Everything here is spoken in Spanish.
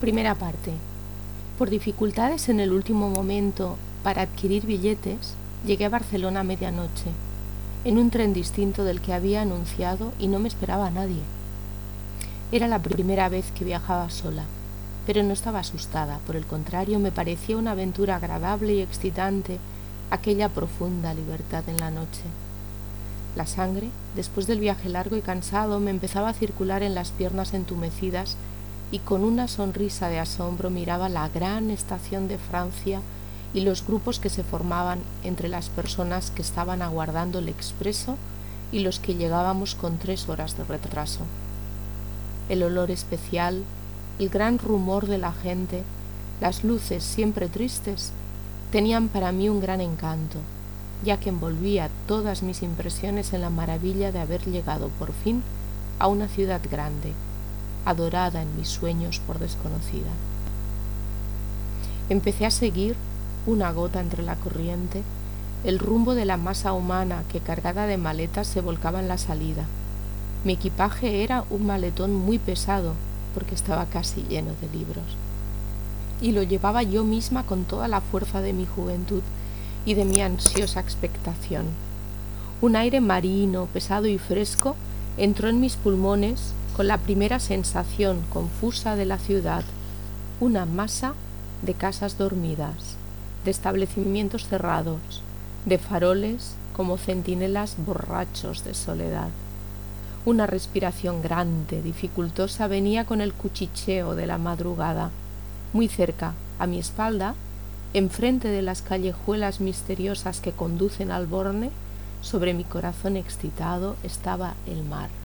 Primera parte. Por dificultades en el último momento para adquirir billetes, llegué a Barcelona a medianoche, en un tren distinto del que había anunciado y no me esperaba a nadie. Era la primera vez que viajaba sola, pero no estaba asustada, por el contrario, me parecía una aventura agradable y excitante aquella profunda libertad en la noche. La sangre, después del viaje largo y cansado, me empezaba a circular en las piernas entumecidas y con una sonrisa de asombro miraba la gran estación de Francia y los grupos que se formaban entre las personas que estaban aguardando el expreso y los que llegábamos con 3 horas de retraso. El olor especial, el gran rumor de la gente, las luces siempre tristes, tenían para mí un gran encanto, ya que envolvía todas mis impresiones en la maravilla de haber llegado por fin a una ciudad grande, adorada en mis sueños por desconocida. Empecé a seguir, una gota entre la corriente, el rumbo de la masa humana que cargada de maletas se volcaba en la salida. Mi equipaje era un maletón muy pesado, porque estaba casi lleno de libros, y lo llevaba yo misma con toda la fuerza de mi juventud y de mi ansiosa expectación. Un aire marino, pesado y fresco entró en mis pulmones con la primera sensación confusa de la ciudad, una masa de casas dormidas, de establecimientos cerrados, de faroles como centinelas borrachos de soledad. Una respiración grande, dificultosa, venía con el cuchicheo de la madrugada. Muy cerca, a mi espalda, enfrente de las callejuelas misteriosas que conducen al Borne, sobre mi corazón excitado estaba el mar.